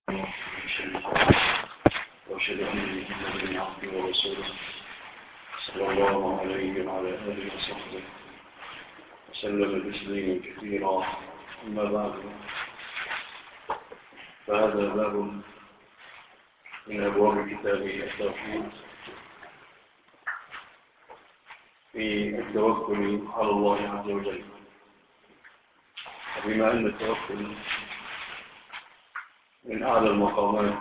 وأشهد أن محمدا عبده ورسوله صلى الله عليه وعلى آله وصحبه وسلم تسليما كثيرا. أما بعد، فهذا باب من أبواب كتاب التوحيد في التوكل على الله عز وجل. بما أن التوكل من أعلى المقامات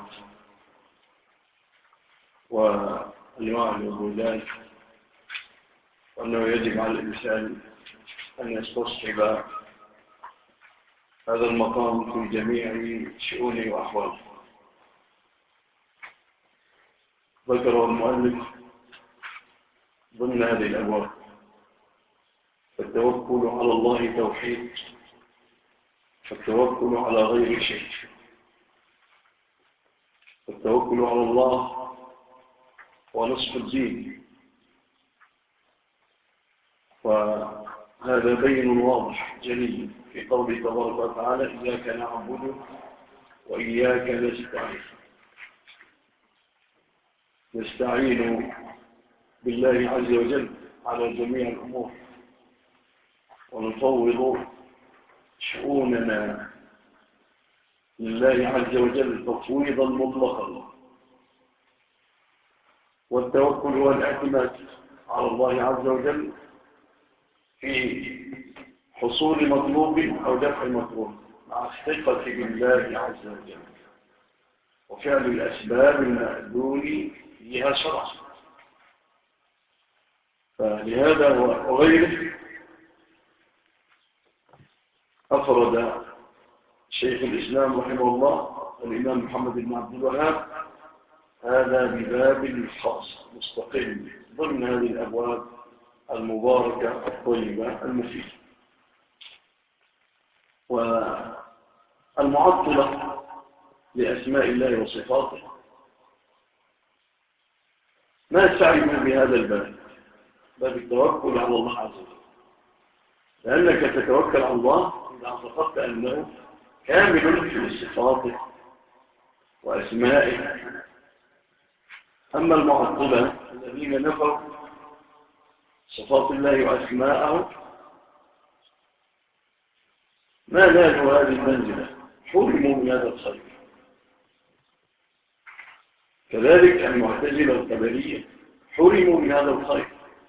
وأنواع العبودات، وأنه يجب على الإنسان أن يستصحب هذا المقام في جميع شؤونه وأحواله. ذكره المؤلف ضمن هذه الأبواب: فالتوكل على الله توحيد، فالتوكل على غير شيء. التوكل على الله ونصف الدين، وهذا بين واضح جلي في قوله تبارك وتعالى: إياك نعبد وإياك نستعين. نستعين بالله عز وجل على جميع الأمور، ونفوض شؤوننا لله عز وجل تفويضا مطلقا. والتوكل هو الاعتماد على الله عز وجل في حصول مطلوب أو دفع مطلوب، مع الثقة بالله عز وجل وفعل الأسباب المأذون فيها شرعا. فلهذا وغيره أفرد شيخ الإسلام رحمه الله الإمام محمد بن عبد الوهاب هذا بباب خاص مستقل ضمن هذه الأبواب المباركة الطيبة المفيدة. والمعطلة لأسماء الله وصفاته ما تعرف بهذا الباب، باب التوكل على الله عز وجل، لأنك تتوكل على الله إذا اعتقدت أنه كامل في صفاته وأسمائه. أما المعطلة الذين نفوا صفات الله وأسماءه ما نالوا هذه المنزلة، حرموا من هذا الخير. كذلك المعتزلة والقدرية حرموا من هذا الخير،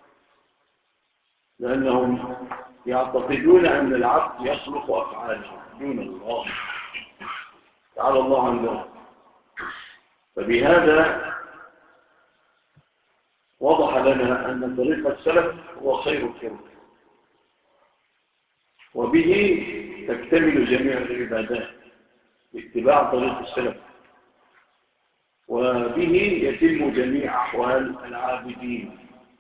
لأنهم يعتقدون أن العبد يخلق أفعاله دون الله تعالى الله عن ذلك. فبهذا وضح لنا أن طريق السلف هو خير الطرق، وبه تكتمل جميع العبادات باتباع طريق السلف، وبه يتم جميع أحوال العابدين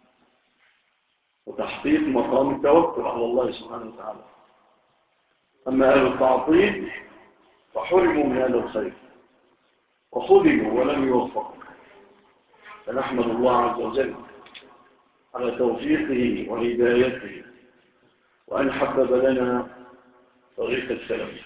وتحقيق مقام التوكل على الله سبحانه وتعالى. أما أهل التعطيل فحرموا من هذا الخير وخذلوا ولم يوفقوا. فنحمد الله عز وجل على توفيقه وهدايته، وأن حبب لنا طريق السلف.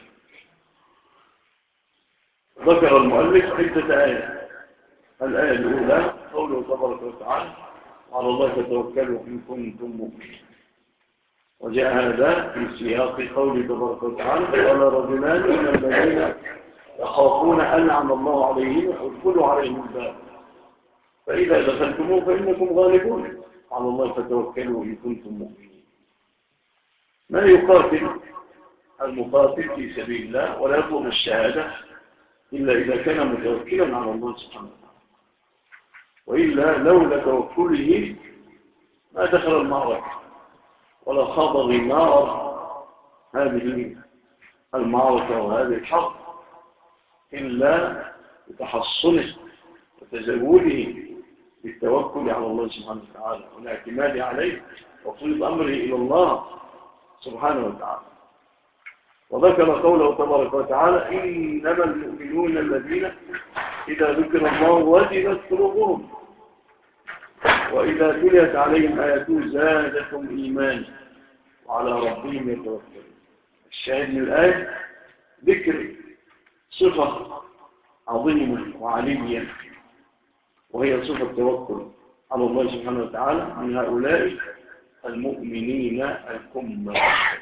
ذكر المؤلف عدة آيات. الآية الأولى قوله تبارك وتعالى: على الله فتوكلوا إن كنتم مؤمنين. وجاء هذا في سياق قوله تبارك وتعالى: قال رجلان من الذين يخافون أنعم الله عليهم ادخلوا عليهم الباب فإذا دخلتموه فإنكم غالبون على الله فتوكلوا إن كنتم مؤمنين. ما يقاتل المقاتل في سبيل الله ولا يطلب الشهادة إلا إذا كان متوكلا على الله سبحانه وتعالى، وإلا لولا توكله ما دخل المعركة ولا خاض غمار هذه المعركة وهذه الحرب إلا بتحصنه وتزوده بالتوكل على الله سبحانه وتعالى والاعتماد عليه وفوض أمره إلى الله سبحانه وتعالى. وذكر قوله تبارك وتعالى: إنما المؤمنون الذين إذا ذكر الله وجلت قلوبهم وإذا تليت عليهم آياته زادتهم إيمانا وعلى ربهم يتوكلون. الشاهد من الآية ذكر صفة عظيما وعليا، وهي صفة التوكل على الله سبحانه وتعالى من هؤلاء المؤمنين الكمل.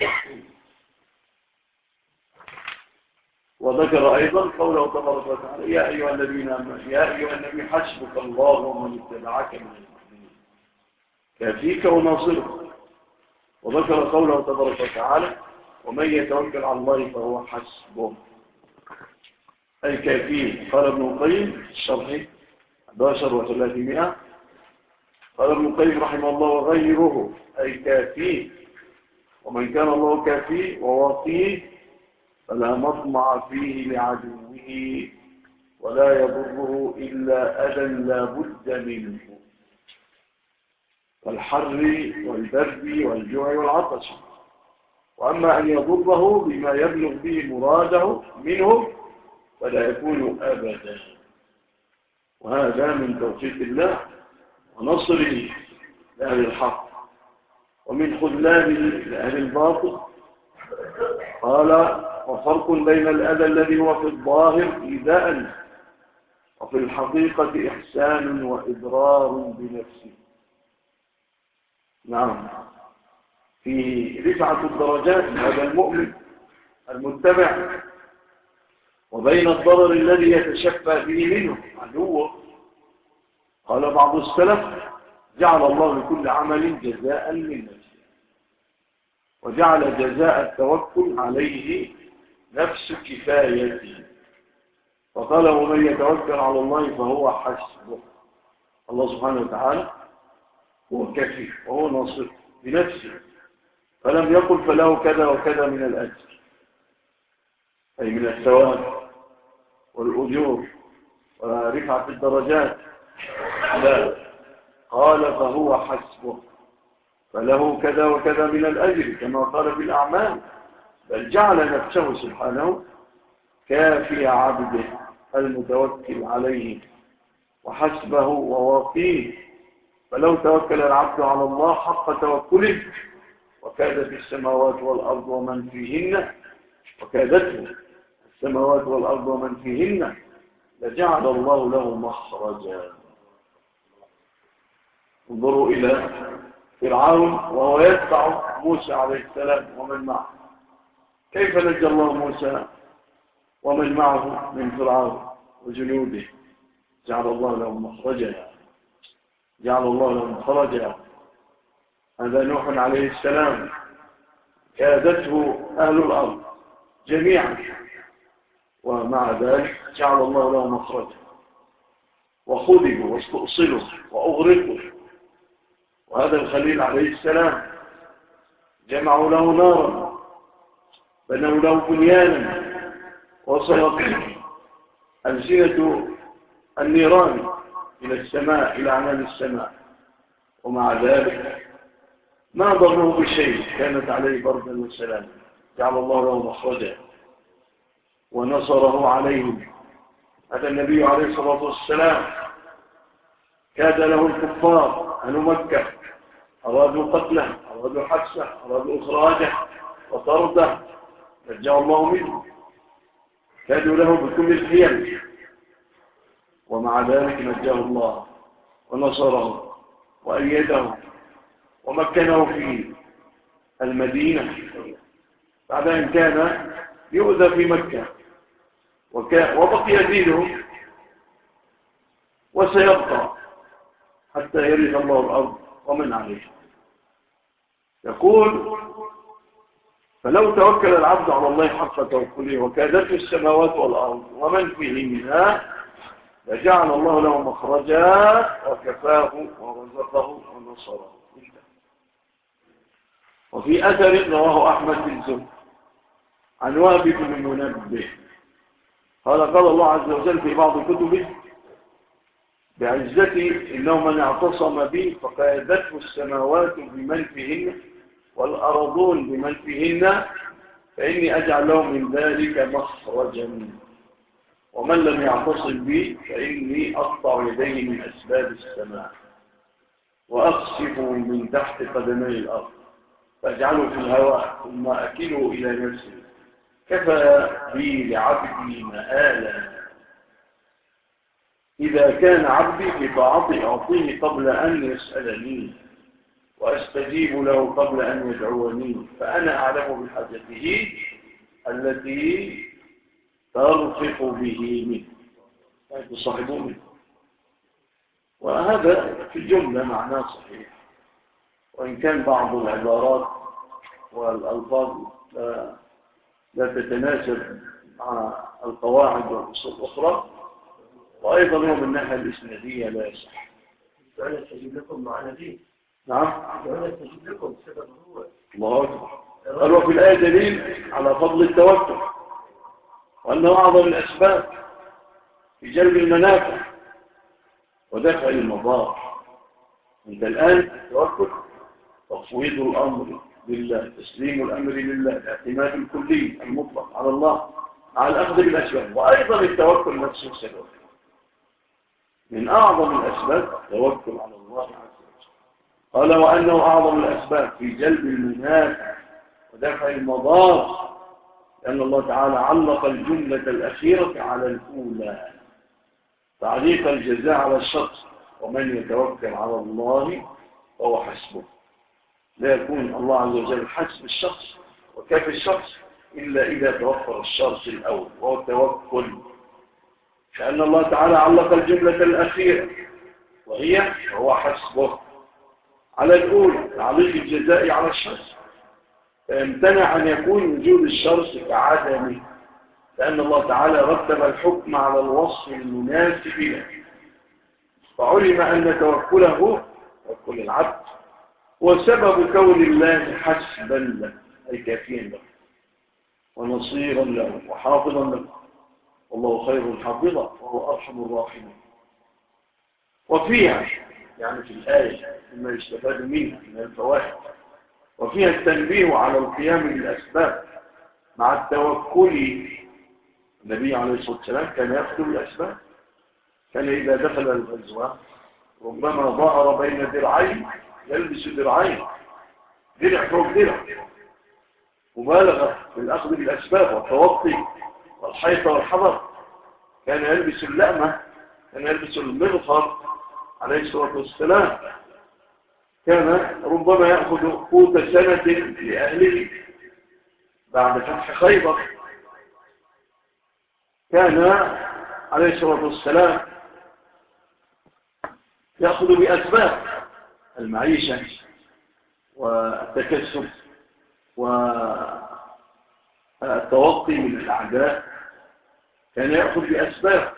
وذكر أيضا قوله تبارك وتعالى يا أيها الذين آمنوا يا أيها النبي حسبك الله ومن اتبعك من المؤمنين كافيك وناصرك. وذكر قوله تبارك وتعالى ومن يتوكل على الله فهو حسبه أي كافيه. قال ابن القيم الشرح 11 و300 قال ابن القيم رحمه الله وغيره أي كافيه، ومن كان الله كافيه وواقيه فلا مطمع فيه لعدوه ولا يضره إلا أذى لا بد منه كالحر والبرد والجوع والعطش. وأما أن يضره بما يبلغ به مراده منه فلا يكون أبدا. وهذا من توفيق الله ونصره لأهل الحق ومن خذلانه لأهل الباطل. قال وفرق بين الأذى الذي هو في الظاهر إيذاء وفي الحقيقة إحسان وإضرار بنفسه. نعم، في رفعة الدرجات هذا المؤمن المتبع وبين الضرر الذي يتشفى به منه عدوه. قال بعض السلف جعل الله لكل عمل جزاء من نفسه، وجعل جزاء التوكل عليه نفس كفايته، فقال ومن يتوكل على الله فهو حسبه. الله سبحانه وتعالى هو كفي وهو ناصر بنفسه، فلم يقل فله كذا وكذا من الأجر أي من الثواب والأجور ورفعة الدرجات، لا، قال فهو حسبه فله كذا وكذا من الأجر كما قال في الأعمال، بل جعل نفسه سبحانه كافي عبده المتوكل عليه وحسبه وواقيه. فلو توكل العبد على الله حق توكله وكادت السماوات والأرض ومن فيهن وكادته السماوات والأرض ومن فيهن لجعل الله له مخرجا. انظروا إلى فرعون وهو يتبع موسى عليه السلام ومن معه، كيف نجى الله موسى ومن معه من فرعون وجنوده؟ جعل الله له مخرجا، جعل الله له مخرجا. هذا نوح عليه السلام كادته أهل الأرض جميعا ومع ذلك جعل الله له مخرجا، وخذلوا واستؤصلوا وأغرقوا. وهذا الخليل عليه السلام جمعوا له نارا بنوا له بنيانا وصلت ألسنة النيران إلى السماء إلى عنان السماء، ومع ذلك ما ضره بشيء، كانت عليه بردا وسلام. جعل الله له مخرجا ونصره عليهم. هذا النبي عليه الصلاة والسلام كاد له الكفار أهل مكة أرادوا قتله، أرادوا حبسه، أرادوا إخراجه وطرده، نجاه الله منه، كادوا له بكل الحيل، ومع ذلك نجاه الله ونصره وأيده ومكنه في المدينة بعد أن كان يؤذى في مكة، وبقي دينه وسيبقى حتى يرث الله الأرض ومن عليه. يقول فلو توكل العبد على الله حق توكله وكادته السماوات والأرض ومن فيهما لجعل الله له مخرجا وكفاه ورزقه ونصره. وفي أثر رواه أحمد بن زهد عن وهب بن منبه قال الله عز وجل في بعض كتبه بعزتي إنه من اعتصم بي فقادته السماوات بمن فيهن والأرضون بمن فيهن فإني أجعل له من ذلك مخرجا، ومن لم يعتصم بي فإني أقطع يديه من أسباب السماء وأخسف من تحت قدمي الأرض فاجعله في الهواء ثم أكله إلى نفسي كفى بي لعبدي مآلا. إذا كان عبدي في طاعتي أعطيه قبل أن يسألني وأستجيب له قبل أن يدعوني، فأنا أعلم بحاجته التي ترفق به منه، يعني تصاحبه منه. وهذا في الجملة معناه صحيح، وإن كان بعض العبارات والألفاظ لا تتناسب مع القواعد والأصول الأخرى، وأيضا هو من الناحية الإسنادية لا يصح. أنا أستجيب لكم مع نبي. نعم. أنا أستجيب لكم سبب هو. الله أكبر. قال وفي الآية دليل على فضل التوكل، وأنه أعظم الأسباب في جلب المنافع ودفع المضار. أنت الآن التوكل تفويض الأمر لله، تسليم الأمر لله، الاعتماد الكلي المطلق على الله مع الأخذ بالأسباب. وأيضا التوكل نفسه سبب من أعظم الأسباب التوكل على الله عز وجل. قال وأنه أعظم الأسباب في جلب المنافع ودفع المضار، لأن الله تعالى علق الجملة الأخيرة على الأولى تعليق الجزاء على الشخص، ومن يتوكل على الله فهو حسبه. لا يكون الله عز وجل حسب الشخص وكافي الشخص إلا إذا توفر الشرط الأول وهو التوكل، لأن الله تعالى علق الجملة الأخيرة وهي هو حسبه على الأولى تعليق الجزاء على الشخص، فيمتنع أن يكون وجود الشرط كعدمه، لأن الله تعالى رتب الحكم على الوصف المناسب له، فعلم أن توكله توكل العبد هو سبب كون الله حسبا له، أي كافيا له ونصيرا له وحافظا له، والله خير حافظا وهو أرحم الراحمين. وفيها يعني في الآية مما يستفاد منها من الفوائد، وفيها التنبيه على القيام بالأسباب مع التوكل. النبي عليه الصلاة والسلام كان يأخذ بالأسباب، كان إذا دخل الغزوة ربما ظهر بين درعين يلبس درعين، درع فوق درع، مبالغة في الأخذ بالأسباب والتوطي والحيطة والحذر. كان يلبس اللأمة، كان يلبس المغفر عليه الصلاة والسلام، كان ربما يأخذ قوت سنة لأهله بعد فتح خيبر. كان عليه الصلاة والسلام يأخذ بأسباب المعيشة والتكسب والتوقي من الأعداء، كان يأخذ بأسباب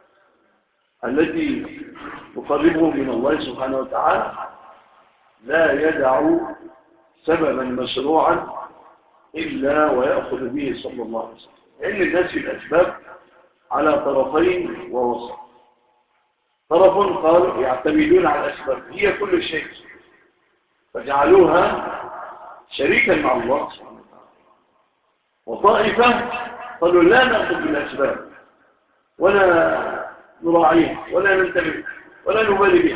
التي تقربه من الله سبحانه وتعالى، لا يدع سببا مشروعا إلا ويأخذ به صلى الله عليه وسلم. لأن الناس في الأسباب على طرفين ووسط. طرف قالوا يعتمدون على الأسباب هي كل شيء، فجعلوها شريكا مع الله سبحانه وتعالى. وطائفة قالوا لا نأخذ بالأسباب ولا نراعيها ولا ننتبه ولا نبالي بها،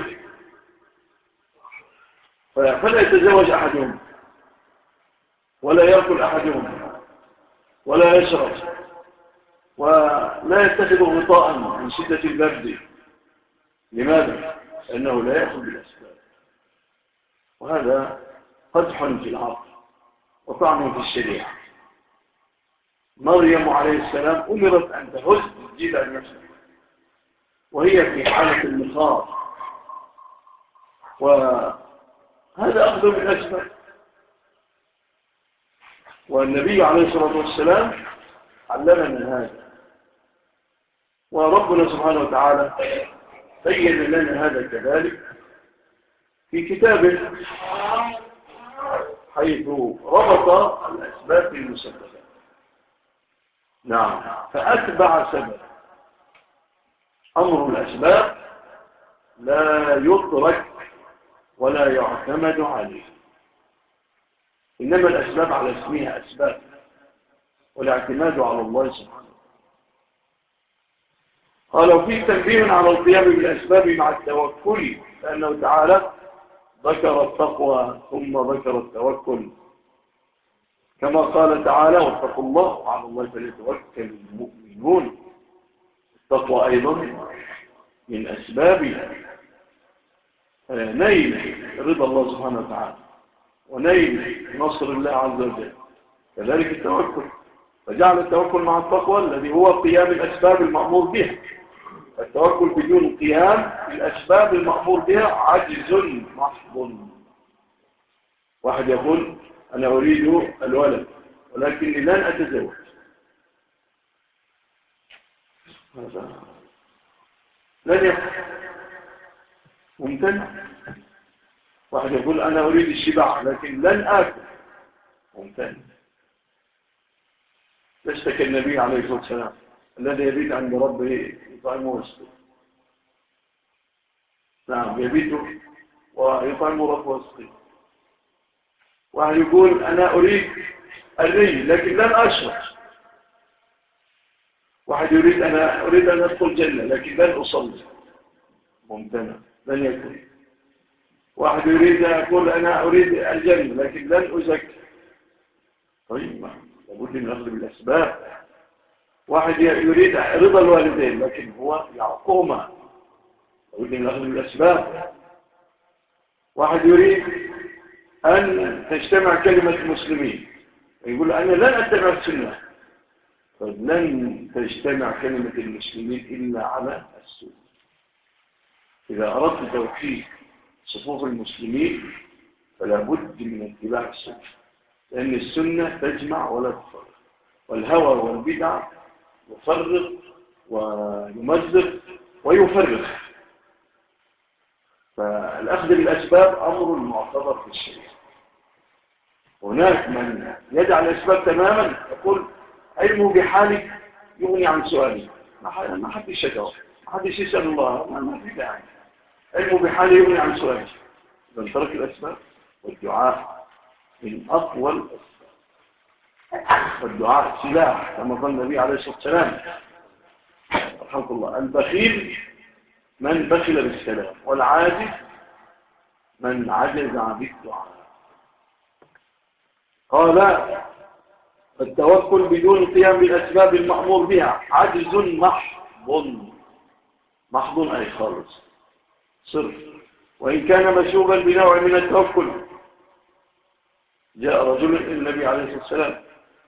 فلا يتزوج أحدهم ولا يأكل أحدهم ولا يشرب ولا يتخذ غطاء من شدة البرد. لماذا؟ لأنه لا يأخذ بالأسباب، وهذا قدح في العقل وطعن في الشريعة. مريم عليه السلام أمرت أن تهز جذع نفسها وهي في حالة النخاع، وهذا أخذ بالأسباب. والنبي عليه الصلاة والسلام علمنا هذا، وربنا سبحانه وتعالى بين لنا هذا كذلك في كتابه، حيث ربط الأسباب بالمسببات. نعم، فأتبع سبب. أمر الأسباب لا يترك ولا يعتمد عليه، إنما الأسباب على اسمها أسباب، والاعتماد على الله سبحانه. قالوا فيه تنبيه على القيام بالأسباب مع التوكل، لأنه تعالى ذكر التقوى ثم ذكر التوكل، كما قال تعالى واتقوا الله وعلى الله فليتوكل المؤمنون. التقوى أيضا من أسباب نيل رضا الله سبحانه وتعالى ونيل نصر الله عز وجل، كذلك التوكل. فجعل التوكل مع التقوى الذي هو قيام الأسباب المأمور بها. التوكل بدون قيام الأسباب المأمور بها عجز محض. واحد يقول أنا أريد الولد ولكني لن أتزوج، هذا لن يفعل، ممتنع. واحد يقول أنا أريد الشبع لكن لن آكل، ممتنع. لست كالنبي عليه الصلاة والسلام الذي يبيت عند ربه يطعمه ويسقيه. نعم، يبيت ويطعمه ربه ويسقيه. واحد يقول أنا أريد الري لكن لن أشرب. واحد يريد أنا أريد أن أدخل الجنة لكن لن أصلي، ممتنع، لن يكون. واحد يريد أن يقول أنا أريد الجنة لكن لن أزكي. طيب، لابد من أخذ بالأسباب. واحد يريد رضا الوالدين لكن هو يعقهما، لابد من أخذ بالأسباب. واحد يريد أن تجتمع كلمة المسلمين يقول أنا لن أتبع السنة. لن تجتمع كلمة المسلمين إلا على السنة. إذا أردت توحيد صفوف المسلمين فلا بد من اتباع السنة، لأن السنة تجمع ولا تفرق، والهوى والبدع يفرق ويمزق ويفرق. فالأخذ بالأسباب أمر معتبر في الشريعة. هناك من يجعل الأسباب تماما، يقول علمه بحالك يغني عن سؤالي، ما حدش يدعو، ما حدش يسأل الله، ما في داعي، علمه بحاله يغني عن سؤالي. إذا ترك الأسباب. والدعاء من أقوى الأسباب، والدعاء سلاح كما قال النبي عليه الصلاة والسلام رحمه الله: البخيل من بخل بالسلام، والعاجز من عجز عن الدعاء. قال التوكل بدون القيام بالأسباب المأمور بها عجز محض. محض أي خالص صرف. وإن كان مشوبا بنوع من التوكل. جاء رجل إلى النبي عليه الصلاة والسلام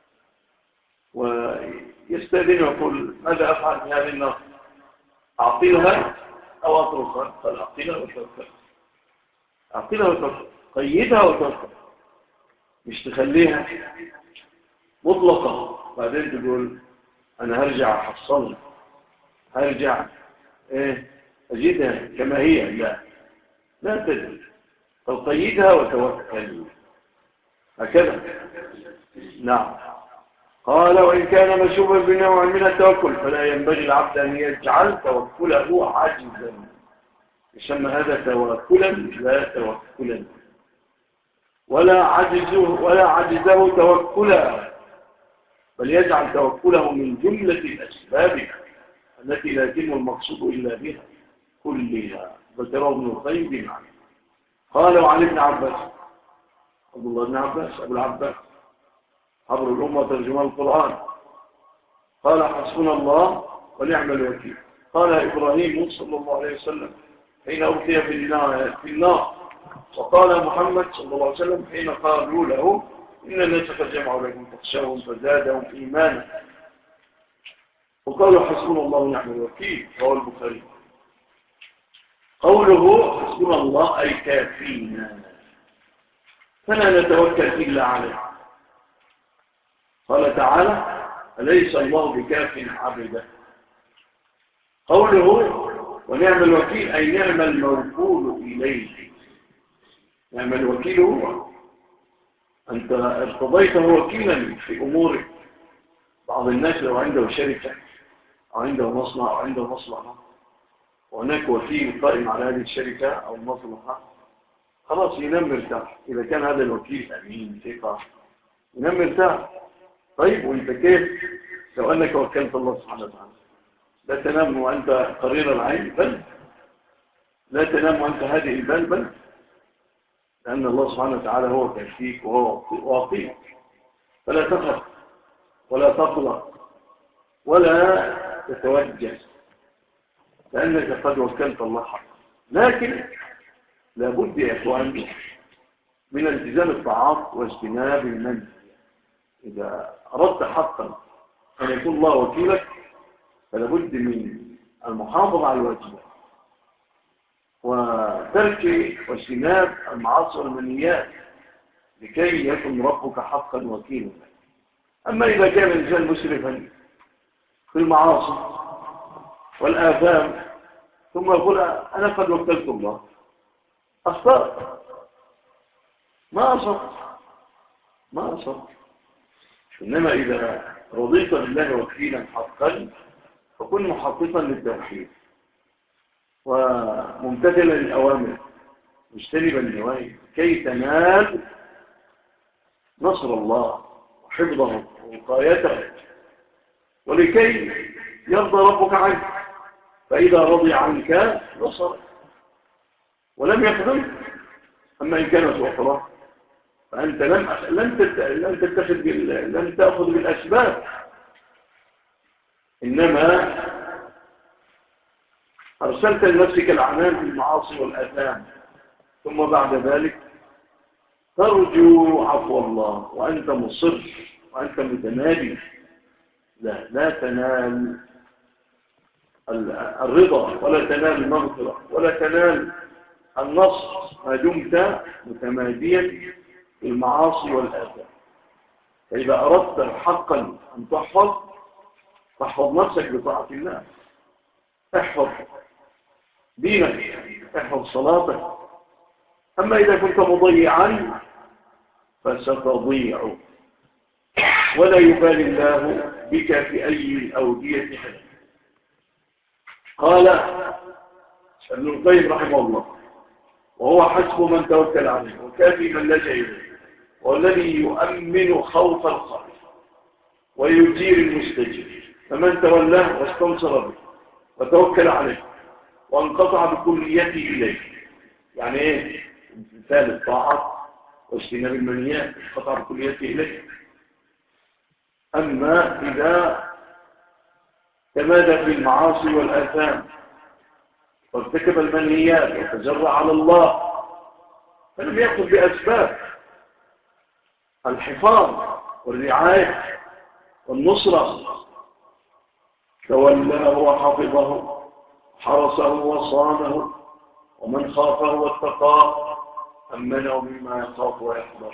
ويستأذن ويقول ماذا أفعل في هذه النار؟ أعطيها أو أتركها؟ قال أعطيها وتوكل. أعطيها وتوكل، قيدها وتوكل، مش تخليها مطلقة بعدين تقول أنا هرجع أحصلها، هرجع أجدها كما هي. لا تدري، قيدها وتوكل هكذا. نعم. قال وإن كان مشوبا بنوع من التوكل فلا ينبغي العبد أن يجعل توكله عاجزا. يسمى هذا توكلا لا توكلا، ولا عجزه توكلا، بل يجعل توكله من جملة الأسباب التي لا يتم المقصود إلا بها كلها. ذكره ابن القيم بمعنى. قال وعن ابن عباس، عبد الله بن عباس أبو العباس حبر الأمة ترجمان القرآن، قال حسبنا الله ونعم الوكيل. قال إبراهيم صلى الله عليه وسلم حين ألقي في النار، وقال محمد صلى الله عليه وسلم حين قالوا له إن الناس قد جمعوا لكم فاخشوهم فزادهم إيمانا، وقالوا حسبنا الله ونعم الوكيل. رواه البخاري. قوله حسبنا الله أي كافينا، فلا نتوكل إلا عليه. قال تعالى أليس الله بكاف عبده. قوله ونعم الوكيل أي نعم الموكول إليه. نعم الوكيل هو أنت ارتضيته وكيلا في أمورك. بعض الناس لو عنده شركة أو عنده مصنع أو عنده مصلحة وهناك وكيل قائم على هذه الشركة أو المصلحة، خلاص ينام مرتاح. إذا كان هذا الوكيل أمين ثقة ينام مرتاح. طيب وانت كيف لو أنك وكلت الله سبحانه وتعالى؟ لا تنام وأنت قرير العين، بل لا تنام وأنت هادئ البال، بل لأن الله سبحانه وتعالى هو كافيك وهو واقيك. فلا تخف ولا تقلق ولا تتوجس. لأنك قد وكلت الله حقا. لكن لابد يا إخوان من التزام الطاعات واجتناب المنهي. إذا أردت حقا أن يكون الله وكيلك فلابد من المحافظة على الواجبات وترك واجتناب المعاصي والمنهيات لكي يكن ربك حقا وكيلا. أما إذا كان الإنسان مسرفا في المعاصي والآثام ثم يقول أنا قد وكلت الله، أخطأت، ما أصبت. إنما إذا رضيت بالله وكيلا حقا فكن محققا للتوحيد وممتثلا للأوامر مجتنبا للنواهي كي تنال نصر الله وحفظه ووقايته ولكي يرضى ربك عنك، فإذا رضي عنك نصرك ولم يخذلك. أما إن كانت أخرى فأنت لم تأخذ بالأسباب، إنما أرسلت لنفسك الأعمال بالمعاصي والآثام ثم بعد ذلك ترجو عفو الله وأنت مصر وأنت متنادي. لا تنال الرضا ولا تنال المغفرة ولا تنال النصر ما دمت متماديا في المعاصي والآثام. فإذا أردت حقا أن تحفظ نفسك بطاعة الله، احفظ دينك، احفظ صلاتك. أما إذا كنت مضيعا فستضيع ولا يبالي الله بك في أي أودية حدث. قال ابن القيم رحمه الله وهو حسب من توكل عليه وكافي من لجأ إليه والذي يؤمن خوف الخائف ويجير المستجير، فمن تولاه واستنصر به وتوكل عليه وانقطع بكليته إليه. يعني إيه؟ امتثال الطاعات واجتناب المنهيات، انقطع بكليته إليه. أما إذا تمادى في المعاصي والآثام وارتكب المنهيات وتجرع على الله فلم يأخذ بأسباب الحفاظ والرعاية والنصرة، تولاه وحفظه حرسه وصانه ومن خافه واتقاه أمنه مما يخاف ويحذر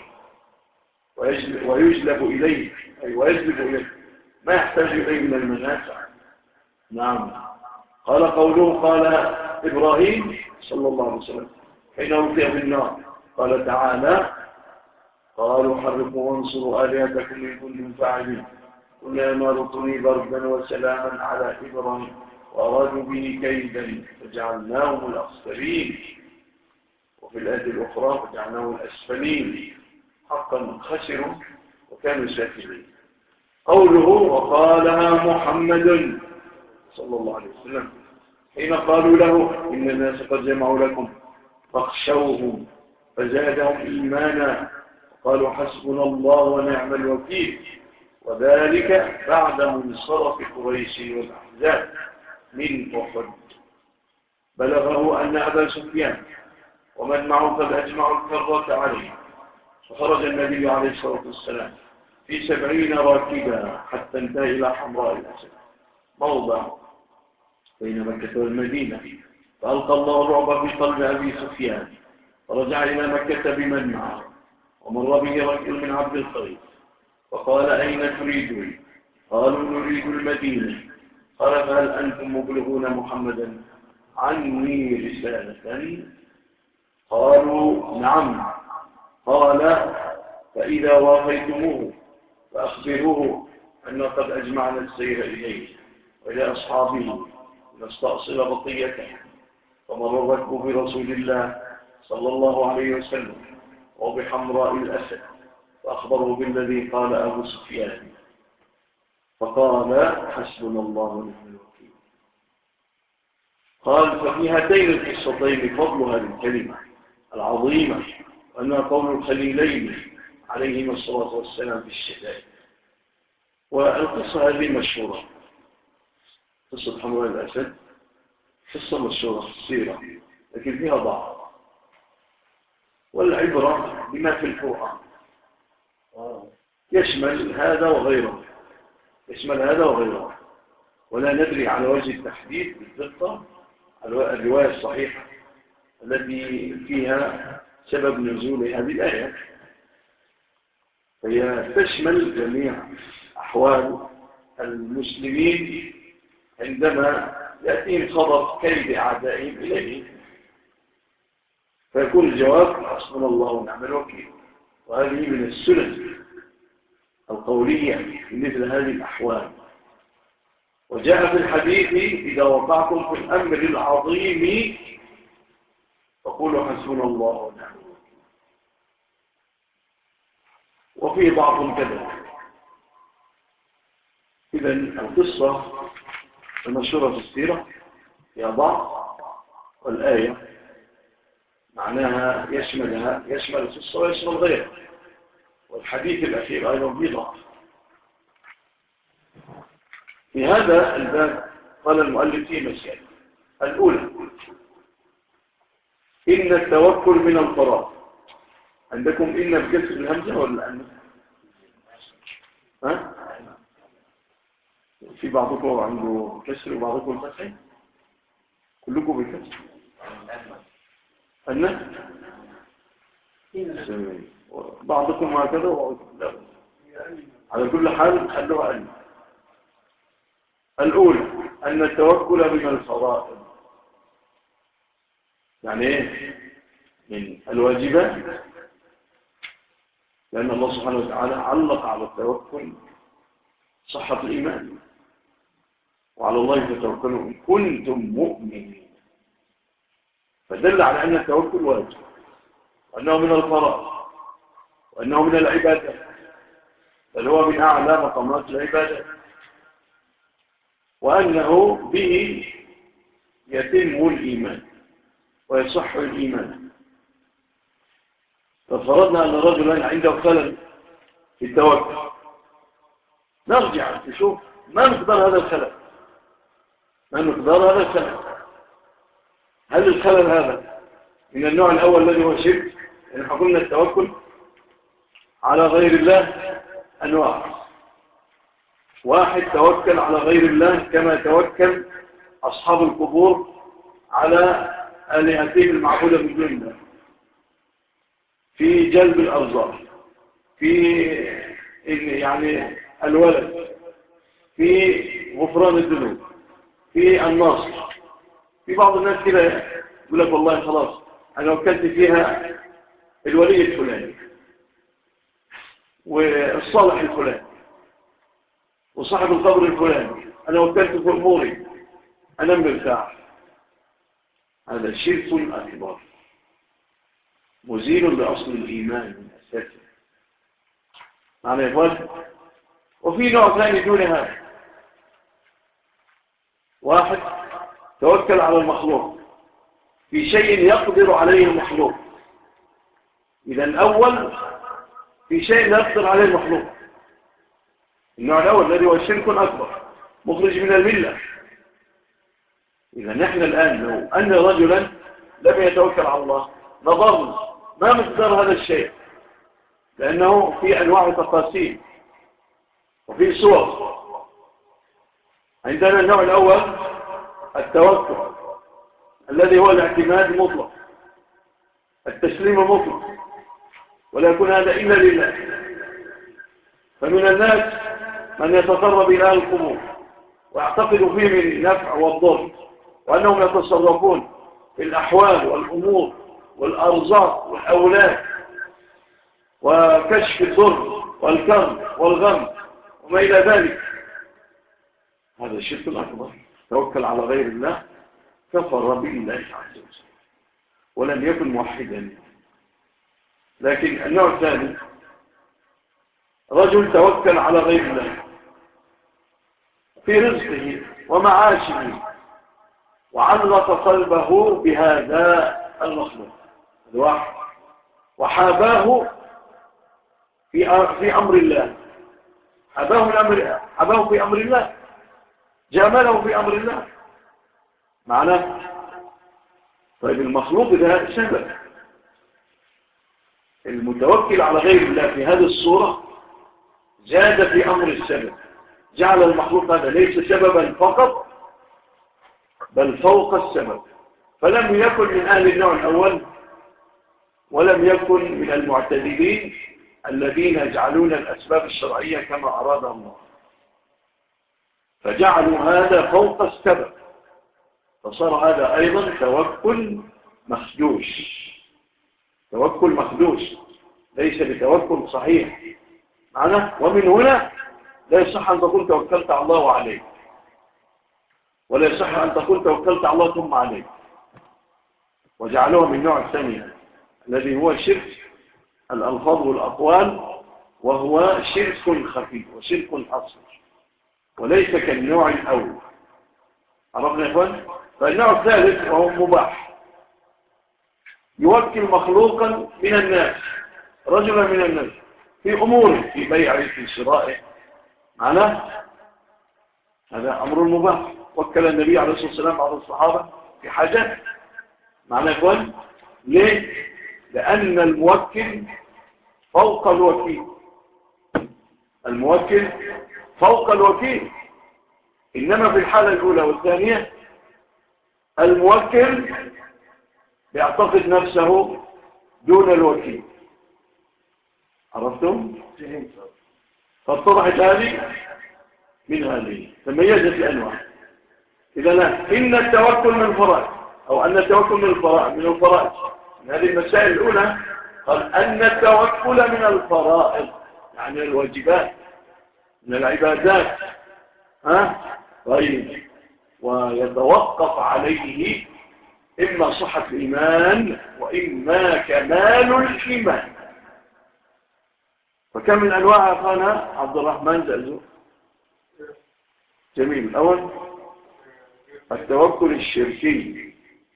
ويجلب إليه ما يحتاج إليه من المنافع. نعم. قال قوله قال إبراهيم صلى الله عليه وسلم حين ألقي في النار قال تعالى قالوا حرقوا وانصروا آلهتكم إن كنتم فاعلين قل يا نار كوني بردا وسلاما على إبراهيم وأرادوا به كيدا فجعلناهم الأخسرين. وفي الآية الأخرى فجعلناهم الأسفلين حقا خسروا وكانوا سافلين. قوله وقالها محمد صلى الله عليه وسلم حين قالوا له إن الناس قد جمعوا لكم فاخشوهم فزادهم إيمانا وقالوا حسبنا الله ونعم الوكيل. وذلك بعد منصرف قريش والأحزاب من أحد. بلغه أن أبا سفيان ومن معه قد أجمعوا الكرة عليه، فخرج النبي عليه الصلاة والسلام في 70 راكبا حتى انتهى إلى حمراء الأسد موضع بين مكة والمدينة، فألقى الله الرعب في قلب أبي سفيان فرجع إلى مكة بمن معه، ومر به رجل من عبد القيس فقال أين تريدون؟ قالوا نريد المدينة. قال فهل أنتم مبلغون محمدا عني رسالة؟ قالوا نعم. قال فإذا وافيتموه فأخبروه أن قد أجمعنا السير إليه وإلى أصحابه نستأصل بقيته. فمر الركب برسول الله صلى الله عليه وسلم وبحمراء الأسد فأخبره بالذي قال أبو سفيان فقال حسبنا الله ونعم الوكيل. قال ففي هاتين القصتين فضل هذه الكلمة العظيمة وأنها قول الخليلين عليهما الصلاة والسلام في الشدائد. والقصة هذه مشهورة، قصة حمراء الأسد قصة مشهورة في السيرة لكن فيها ضعف، والعبرة بما في القرآن يشمل هذا وغيره، يشمل هذا وغيره، ولا ندري على وجه التحديد بالدقة الرواية الصحيحة التي فيها سبب نزول هذه الآية، فهي تشمل جميع أحوال المسلمين عندما يأتيهم خبر كيد أعدائهم إليه، فيكون الجواب حسبنا الله ونعم الوكيل. وهذه من السنن القولية في مثل هذه الأحوال. وجاء في الحديث إذا وقعتم في الأمر العظيم فقولوا حسبنا الله ونعم الوكيل. وفي بعض كذا. إذن القصة المشهورة في السيرة هي ضعف، والآية معناها يشمل القصة ويشمل غيرها، والحديث الأخير أيضا فيه ضعف. في هذا الباب قال المؤلف فيه مسائل. الأولى إن التوكل من الفراغ. عندكم إن بكسر الهمزة ولا أن؟ ها؟ في بعضكم عنده كسر وبعضكم فتح؟ كلكم بكسر؟ أن؟ بعضكم هكذا وبعضكم لا. على كل حال خلوها أن. الأولى أن التوكل من الفرائض، يعني إيه؟ من الواجبات، لأن الله سبحانه وتعالى علق على التوكل صحة الإيمان، وعلى الله فتوكلوا إن كنتم مؤمنين، فدل على أن التوكل واجب، وأنه من الفرائض، وأنه من العبادة، بل هو من أعلى مقامات العبادة، وأنه به يتم الإيمان ويصح الإيمان. ففرضنا أن رجلا عنده خلل في التوكل، نرجع نشوف ما مقدار هذا الخلل، ما مقدار هذا الخلل. هل الخلل هذا من النوع الأول الذي هو شرك؟ يعني قلنا التوكل على غير الله أنواع. واحد توكل على غير الله كما توكل أصحاب القبور على آلهتهم المعبودة من دون الله في جلب الأرزاق، في يعني الولد، في غفران الذنوب، في النصر. في بعض الناس كده يقول لك والله خلاص أنا وكلت فيها الولي الفلاني والصالح الفلاني وصاحب القبر الفلاني، أنا وكلت في أموري، أنا مرتاح. هذا شرك أكبر مزيل لأصل الإيمان من أساسه. معنى يقول وفي نوع ثاني دون هذا، واحد توكل على المخلوق في شيء يقدر عليه المخلوق. إذا الأول في شيء لا يقدر عليه المخلوق، النوع الأول الذي هو الشرك الأكبر مخرج من الملة. إذا نحن الآن لو أن رجلا لم يتوكل على الله نظرنا ما مقدار هذا الشيء، لأنه في أنواع تقاسيم وفي صور. عندنا النوع الأول التوكل الذي هو الاعتماد المطلق، التسليم المطلق، ولا يكون هذا إلا لله. فمن الناس من يتقرب إلى القبور ويعتقد فيه من النفع والضر، وأنهم يتصرفون في الأحوال والأمور والأرزاق والأولاد وكشف الضر والكرب والغم وما إلى ذلك. هذا الشرك الأكبر، توكل على غير الله، كفر بالله عز وجل ولم يكن موحدا. لكن النوع الثاني رجل توكل على غير الله في رزقه ومعاشه وعلق قلبه بهذا المخلوق الواحد وحاباه في أمر الله، حاباه في أمر الله، جامله في أمر الله، معنا؟ طيب المخلوق ده سبب، المتوكل على غير الله في هذه الصورة زاد في أمر السبب، جعل المخلوق هذا ليس سببا فقط بل فوق السبب، فلم يكن من أهل النوع الأول ولم يكن من المعتدلين الذين يجعلون الأسباب الشرعية كما أراد الله، فجعلوا هذا فوق السبب، فصار هذا أيضا توكل مخدوش، توكل مخدوش ليس بتوكل صحيح معنا. ومن هنا لا يصح أن تقول توكلت على الله وعليه، ولا يصح أن تقول توكلت على الله ثم عليه، وجعلوها من نوع الثاني الذي هو شرك الألفاظ والأقوال، وهو شرك خفي وشرك أصغر وليس كالنوع الأول. عرفنا يا إخوان؟ فالنوع الثالث وهو مباح، يوكل مخلوقا من الناس، رجلا من الناس في أمور، في بيعه في شرائه، معناه هذا أمر مباح. وكل النبي عليه الصلاة والسلام بعض الصحابة في حاجات، معناه يا إخوان ليه؟ لأن الموكل فوق الوكيل، الموكل فوق الوكيل، إنما في الحالة الأولى والثانية الموكل يعتقد نفسه دون الوكيل. عرفتم؟ فاتضحت هذه من هذه، تميزت الأنواع. إذا إن التوكل من الفرائض، أو أن التوكل من الفرائض من هذه المسائل الأولى، قال أن التوكل من الفرائض يعني الواجبات من العبادات. طيب، ويتوقف عليه إما صحة الإيمان وإما كمال الإيمان. فكم من أنواع أخانا عبد الرحمن زأزو؟ جميل. الأول التوكل الشركي،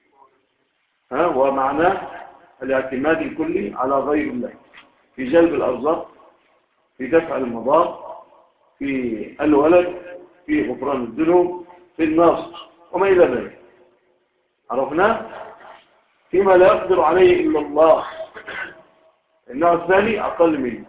ومعناه الاعتماد الكلي على غير الله في جلب الأرزاق، في دفع المضار، في الولد، في غفران الذنوب، في النصر وما إلى ذلك. عرفنا فيما لا يقدر عليه إلا الله. النوع الثاني أقل منه.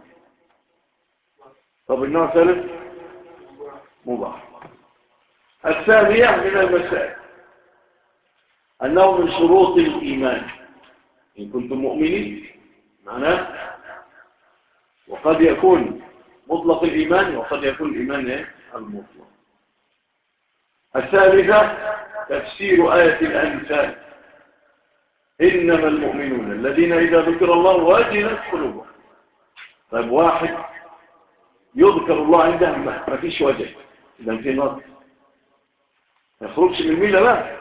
طب النوع الثالث مباح. الثانية من المسائل أنه من شروط الإيمان إن كنتم مؤمنين، معناه وقد يكون مطلق الإيمان وقد يكون الإيمان المطلق. الثالثة تفسير آية الأنفال إنما المؤمنون الذين إذا ذكر الله وجلت قلوبهم. طيب واحد يذكر الله عنده ما فيش وجه، إذا في نص ما يخرجش من الملة لا.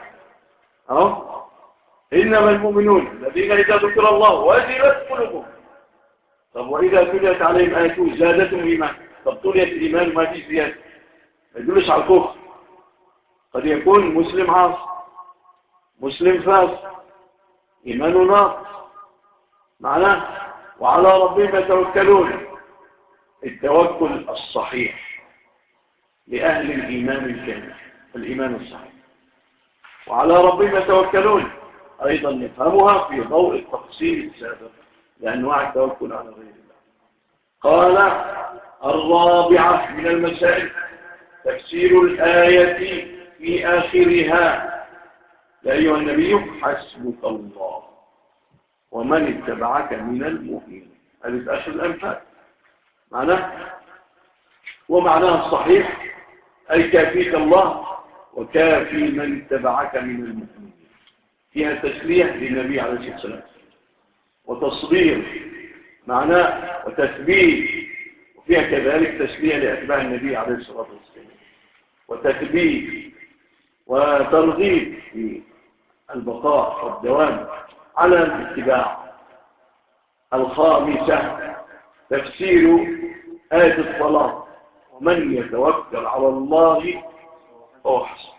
إنما المؤمنون الذين إذا ذكر الله وجلت قلوبهم. طب وإذا تليت عليهم آياته زادتهم إيمان. طب تليت الإيمان ما فيش زيادة، ما يدلش على الكفر. قد يكون مسلم عاصي، مسلم فاسق، إيمانه ناقص، معناه وعلى ربهم يتوكلون. التوكل الصحيح لأهل الإيمان الكامل، الإيمان الصحيح. وعلى ربهم يتوكلون أيضا نفهمها في ضوء التفصيل السابق لأنواع التوكل على غير الله. قال الرابعة من المسائل تفسير الآية في آخرها يا أيها النبي حسبك الله ومن اتبعك من المؤمنين. هذه في آخر الأنفال معناه ومعناها الصحيح أي كافيك الله وكافي من اتبعك من المؤمنين. فيها تسليح للنبي عليه الصلاة والسلام وتصبير معناه وتثبيت، وفيها كذلك تسليح لأتباع النبي عليه الصلاة والسلام وتثبيت وترغيب في البقاء والدوام على الاتباع. الخامسة تفسير آية الصلاة ومن يتوكل على الله فهو حسبه.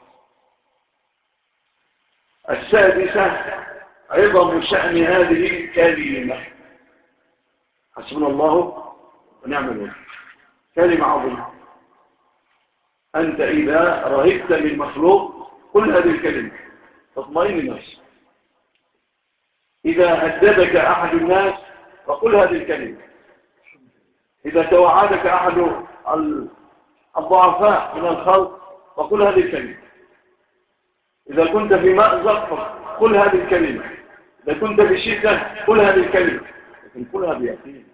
السادسة عظم شأن هذه الكلمة حسبنا الله ونعم الوكيل. كلمة عظيمة. أنت إذا رهبت من مخلوق قل هذه الكلمة تطمئن نفسك. إذا هددك أحد الناس فقل هذه الكلمة. إذا توعدك أحد الضعفاء من الخلق فقل هذه الكلمة. إذا كنت في مأزق فقل هذه الكلمة. إذا كنت في شدة قل هذه الكلمة، لكن قلها بيقين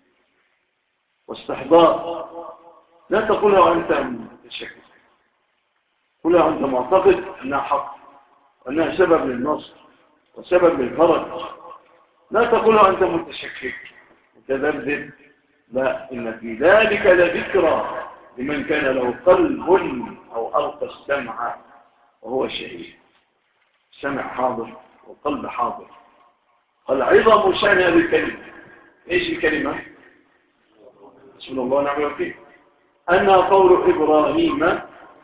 واستحضار. لا تقولها وأنت متشكك، قلها وأنت معتقد أنها حق وأنها سبب للنصر وسبب للفرج. لا تقولها وأنت متشكك متذبذب. لا، إن في ذلك لذكرى لمن كان له قلب أو ألقى السمع وهو شهيد. السمع حاضر والقلب حاضر. قال عظم شأن هذه الكلمة. إيش الكلمة؟ بسم الله ونعم الوكيل. أنها قول إبراهيم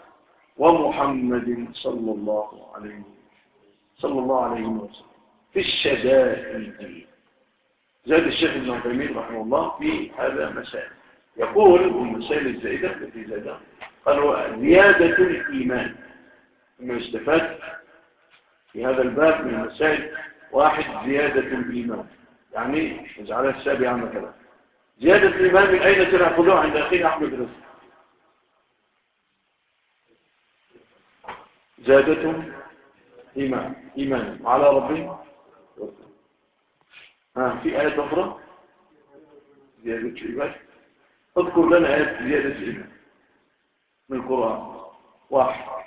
ومحمد صلى الله عليه وسلم في الشدائد. زاد الشيخ ابن عثيمين رحمه الله في هذا مسائل. يقول المسائل الزائدة التي زادها قالوا زيادة الإيمان. ما يستفاد في هذا الباب من المسائل: واحد، زيادة الإيمان، يعني نجعلها السابعة مثلا. زيادة الإيمان من أين سنأخذها عند أخينا أحمد رزق؟ زادة إيمان وعلى ربهم. في آيات أخرى زيادة الإيمان. اذكر لنا آيات زيادة الإيمان من القرآن. واحد.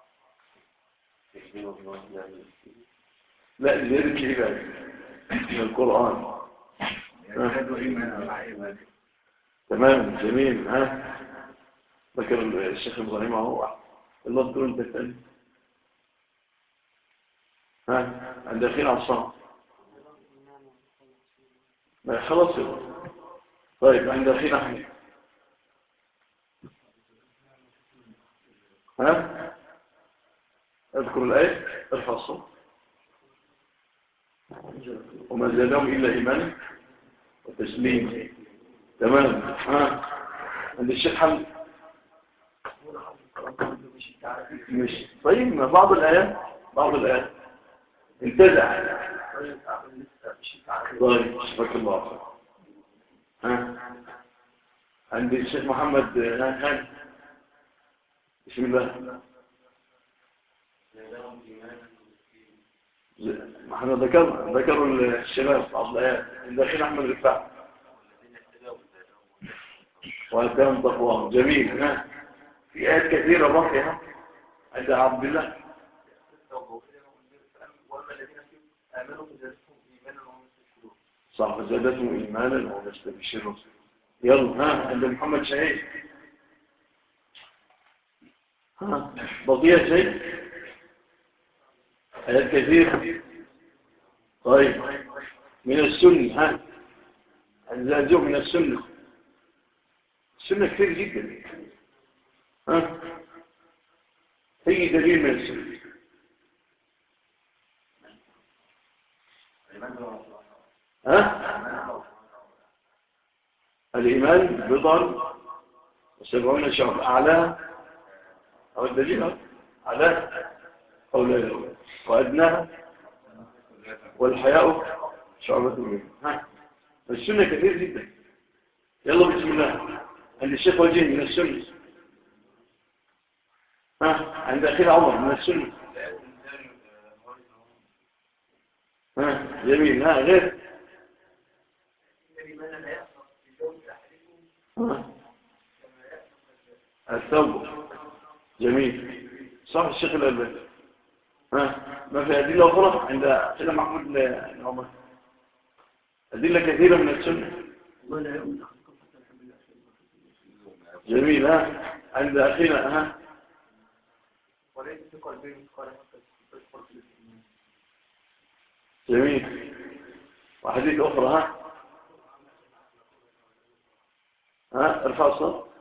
لا، زيادة الإيمان من القرآن. تمام، جميل. ذكر الشيخ إبراهيم هو الله تقول أنت الثاني. عند أخينا عصام. خلاص. طيب عند أخينا أحمد. اذكر الآية. ارفع الصوت. وما زادهم إلا إيمانا وتسليما. تمام. عند الشيخ حمد. مش طيب، ما بعض الآيات انتزع. طيب، شفاك الله. عند الشيخ محمد خان. بسم الله. احنا ذكروا الشباب بعض الآيات. عند أخينا أحمد رفاع وأتاهم تقواهم. جميل. في آيات كثيرة باقية عند عبد الله. صح، زادتهم إيمانا وهم يستبشرون. يلا. عند محمد شهيد. بقية شيء. آيات كثيرة. طيب، من السنة. الزاجون من السنة كثير جدا. هي دليل من السنة. الإيمان بضع 70 شعب. أعلى أو الدليل أعلى قوله وأدناها والحياء شعبة منه. السنة كثير جدا. يلا بسم الله. عند الشيخ وجيه من السنة. عند أخير عمر من السنة. جميل. غير الثوب. جميل. صح الشيخ الألباني. ما في أدلة أخرى عند أخينا محمود بن عمر؟ أدلة كثيرة من السنة. جميل. عند أخينا جميل. وحديث أخرى. ارفع الصوت.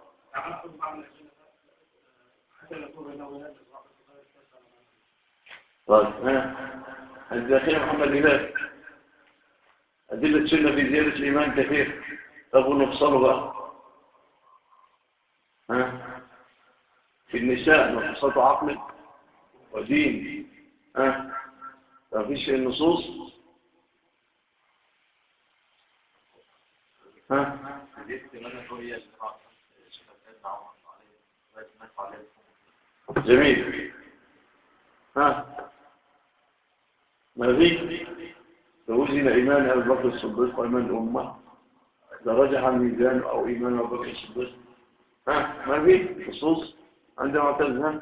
طيب. عند أخينا محمد هلال أدلة السنة في زيادة الإيمان كثير. أبو نفصله بقى. في النساء نفصة عقل ودين. فيش النصوص. ها جميل. ها ما فيش توزن إيمان أبي بكر الصديق وإيمان الأمة درجة عن ميزان أو إيمان أبي بكر الصديق. ها ما فيش نصوص عندما تزهن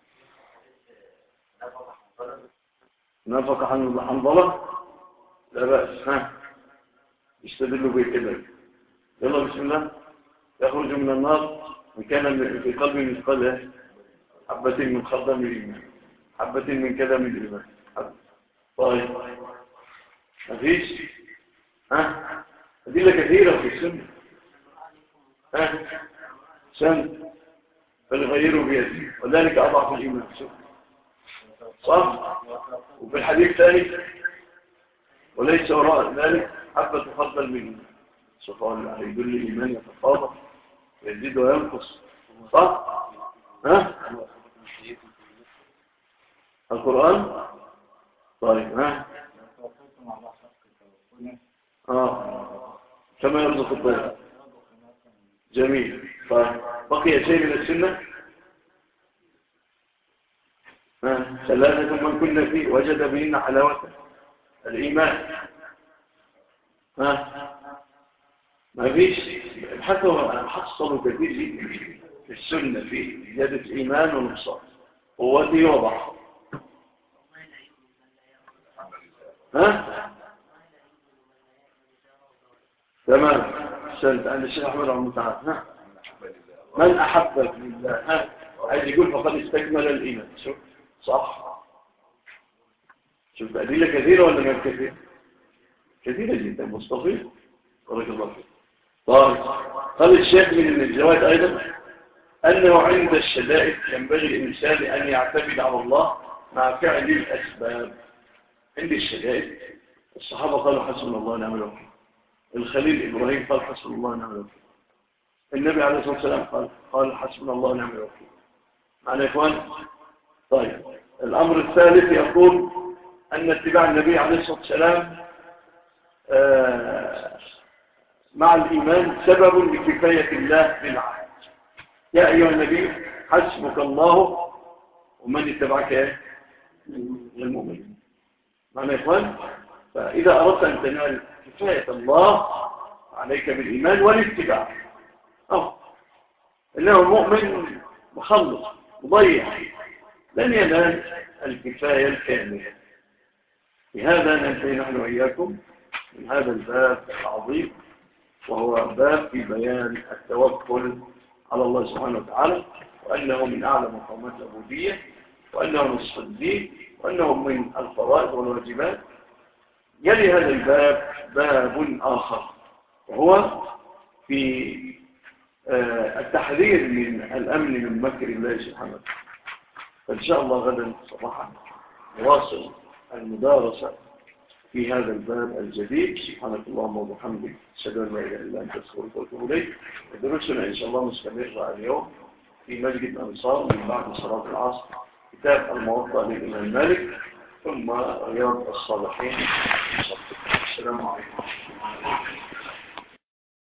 نفق عن الحنظلة لا بأس. ها يستدلوا بكده. يلا بسم الله. يخرج من النار من كان في قلبه مثقال حبة من خردل من الإيمان، حبة من كذا من الإيمان. طيب مفيش. ها أدلة كثيرة في السنة. ها سن فليغيروا بيده وذلك أضعف الإيمان. صح. وفي الحديث الثاني وليس وراء ذلك حبة خردل من الإيمان. سبحان الله يدل الإيمان يتفاضل يزيد وينقص. صح. ها القرآن. طيب ها كما يرزق الطير. جميل. طيب بقي شيء من السنة. ثلاثة من كنا فيه وجد بهن حلاوة الإيمان. ما فيش حصلوا كثير جدا في السنة في زيادة الإيمان ونقصان قوته وضعه. تمام. سنت عند الشيخ أحمد رحمه الله تعالى. من أحب لله عايز يقول فقد استكمل الإيمان. شوف صح. شوف أدلة كثيرة ولا ما كثير؟ كثيرة جدا مستفيض. بارك الله فيك. طيب قال الشيخ من الجوائز أيضا أنه عند الشدائد ينبغي الإنسان أن يعتمد على الله مع فعل الأسباب. عند الشدائد الصحابة قالوا حسبنا الله ونعم الوكيل. الخليل إبراهيم قال حسبنا الله ونعم الوكيل. النبي عليه الصلاة والسلام قال حسبنا الله ونعم الوكيل. معنا يا إخوان. طيب الأمر الثالث يقول أن اتباع النبي عليه الصلاة والسلام مع الإيمان سبب لكفاية الله بالعهد. يا أيها النبي حسبك الله ومن اتبعك المؤمنين. معنا يا إخوان. فإذا أردت أن تنال كفاية الله عليك بالإيمان والاتباع. إنه المؤمن مخلص مضيع لن ينال الكفاية الكاملة. لهذا ننتهي نحن وإياكم من هذا الباب العظيم وهو باب في بيان التوكل على الله سبحانه وتعالى وأنه من أعلى مقامات العبودية وأنه نصف الدين وأنه من الفرائض والواجبات. يلي هذا الباب باب آخر وهو في التحذير من الأمن من مكر الله سبحانه وتعالى. فإن شاء الله غدا صباحا نواصل المدارسة في هذا الباب الجديد. سبحانك اللهم وبحمدك أشهد أن لا إله إلا أنت أستغفرك وأتوب إليك. دروسنا إن شاء الله مستمرة اليوم في مسجد الأنصار من بعد صلاة العصر كتاب الموطأ للإمام مالك ثم رياض الصالحين. السلام عليكم.